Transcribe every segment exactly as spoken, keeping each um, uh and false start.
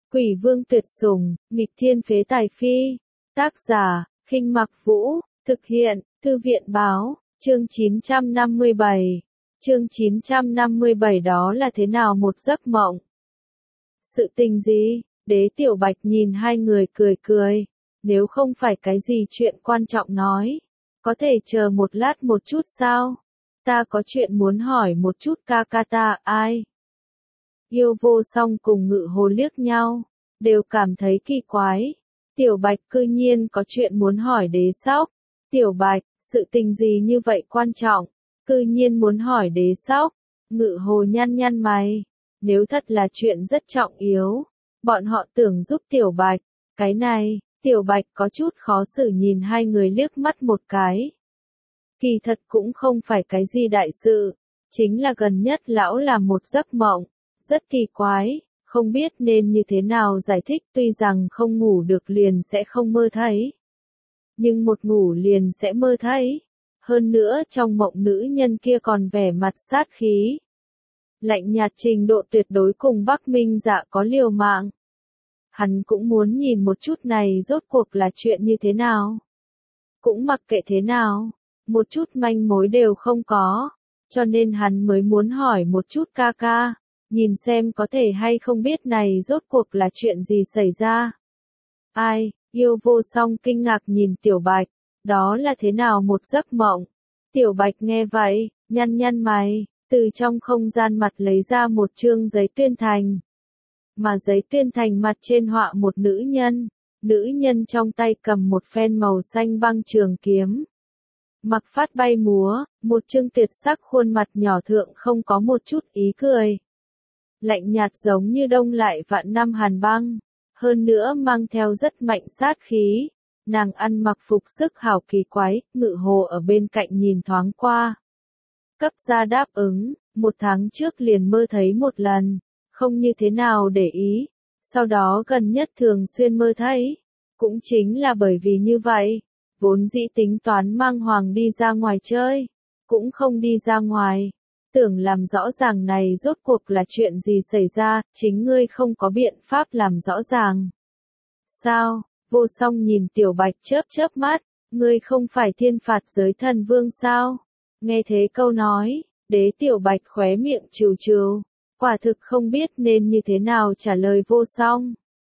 Quỷ vương tuyệt sủng, nghịch thiên phế tài phi. Tác giả, Khinh Mặc Vũ, thực hiện, Thư viện báo, chương chín trăm năm mươi bảy. Chương chín trăm năm mươi bảy đó là thế nào một giấc mộng? Sự tình gì? Đế Tiểu Bạch nhìn hai người cười cười. Nếu không phải cái gì chuyện quan trọng nói, có thể chờ một lát một chút sao? Ta có chuyện muốn hỏi một chút ca ca ta, ai? Yêu Vô Song cùng Ngự Hồ liếc nhau, đều cảm thấy kỳ quái. Tiểu Bạch cư nhiên có chuyện muốn hỏi Đế Sóc. Tiểu Bạch, sự tình gì như vậy quan trọng, cư nhiên muốn hỏi Đế Sóc? Ngự Hồ nhăn nhăn mày, nếu thật là chuyện rất trọng yếu, bọn họ tưởng giúp Tiểu Bạch. Cái này, Tiểu Bạch có chút khó xử nhìn hai người liếc mắt một cái. Kỳ thật cũng không phải cái gì đại sự, chính là gần nhất lão làm một giấc mộng, rất kỳ quái, không biết nên như thế nào giải thích. Tuy rằng không ngủ được liền sẽ không mơ thấy, nhưng một ngủ liền sẽ mơ thấy. Hơn nữa trong mộng nữ nhân kia còn vẻ mặt sát khí, lạnh nhạt trình độ tuyệt đối cùng Bắc Minh Dạ có liều mạng. Hắn cũng muốn nhìn một chút này rốt cuộc là chuyện như thế nào. Cũng mặc kệ thế nào, một chút manh mối đều không có, cho nên hắn mới muốn hỏi một chút ca ca, nhìn xem có thể hay không biết này rốt cuộc là chuyện gì xảy ra. Ai? Yêu Vô Song kinh ngạc nhìn Tiểu Bạch, đó là thế nào một giấc mộng? Tiểu Bạch nghe vậy, nhăn nhăn mày, từ trong không gian mặt lấy ra một chương giấy tuyên thành. Mà giấy tuyên thành mặt trên họa một nữ nhân, nữ nhân trong tay cầm một phen màu xanh băng trường kiếm. Mặc phát bay múa, một chương tuyệt sắc khuôn mặt nhỏ thượng không có một chút ý cười. Lạnh nhạt giống như đông lại vạn năm hàn băng, hơn nữa mang theo rất mạnh sát khí. Nàng ăn mặc phục sức hảo kỳ quái, Ngự Hồ ở bên cạnh nhìn thoáng qua. Cấp ra đáp ứng, một tháng trước liền mơ thấy một lần, không như thế nào để ý, sau đó gần nhất thường xuyên mơ thấy. Cũng chính là bởi vì như vậy, vốn dĩ tính toán mang Hoàng đi ra ngoài chơi, cũng không đi ra ngoài. Tưởng làm rõ ràng này rốt cuộc là chuyện gì xảy ra, chính ngươi không có biện pháp làm rõ ràng. Sao? Vô Song nhìn Tiểu Bạch chớp chớp mắt, ngươi không phải thiên phạt giới thần vương sao? Nghe thế câu nói, Đế Tiểu Bạch khóe miệng trừ trừ, quả thực không biết nên như thế nào trả lời Vô Song.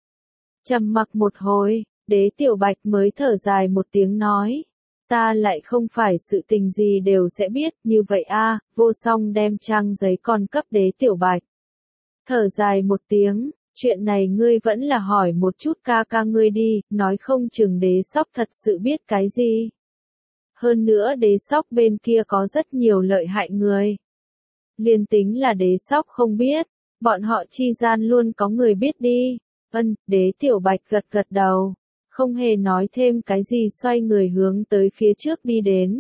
Trầm mặc một hồi, Đế Tiểu Bạch mới thở dài một tiếng nói. Ta lại không phải sự tình gì đều sẽ biết, như vậy a. À, Vô Song đem trang giấy con cấp Đế Tiểu Bạch. Thở dài một tiếng, chuyện này ngươi vẫn là hỏi một chút ca ca ngươi đi, nói không chừng Đế Sóc thật sự biết cái gì. Hơn nữa Đế Sóc bên kia có rất nhiều lợi hại người. Liên tính là Đế Sóc không biết, bọn họ chi gian luôn có người biết đi. Ân, Đế Tiểu Bạch gật gật đầu, không hề nói thêm cái gì, xoay người hướng tới phía trước đi đến.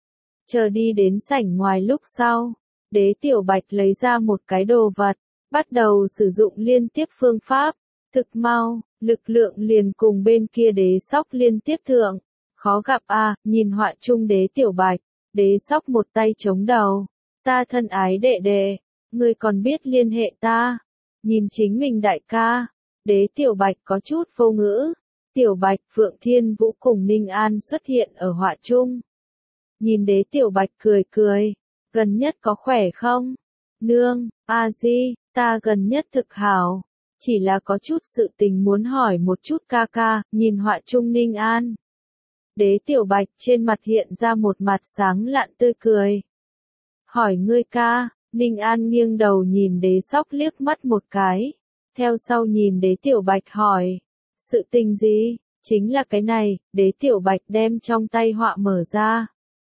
Chờ đi đến sảnh ngoài lúc sau, Đế Tiểu Bạch lấy ra một cái đồ vật, bắt đầu sử dụng liên tiếp phương pháp. Thực mau, lực lượng liền cùng bên kia Đế Sóc liên tiếp thượng. Khó gặp a. À, nhìn họa chung Đế Tiểu Bạch, Đế Sóc một tay chống đầu. Ta thân ái đệ đệ, ngươi còn biết liên hệ ta. Nhìn chính mình đại ca, Đế Tiểu Bạch có chút vô ngữ. Tiểu Bạch, Phượng Thiên Vũ cùng Ninh An xuất hiện ở họa chung. Nhìn Đế Tiểu Bạch cười cười, gần nhất có khỏe không? Nương, a di, ta gần nhất thực hảo, chỉ là có chút sự tình muốn hỏi một chút ca ca. Nhìn họa chung Ninh An, Đế Tiểu Bạch trên mặt hiện ra một mặt sáng lạn tươi cười. Hỏi ngươi ca? Ninh An nghiêng đầu nhìn Đế Sóc liếc mắt một cái, theo sau nhìn Đế Tiểu Bạch hỏi. Sự tình gì? Chính là cái này. Đế Tiểu Bạch đem trong tay họa mở ra,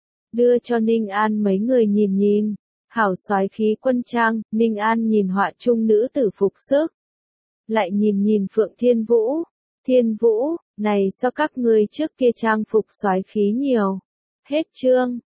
đưa cho Ninh An mấy người nhìn nhìn. Hảo soái khí quân trang. Ninh An nhìn họa chung nữ tử phục sức, lại nhìn nhìn Phượng Thiên Vũ. Thiên Vũ, này so các ngươi trước kia trang phục soái khí nhiều. Hết chương.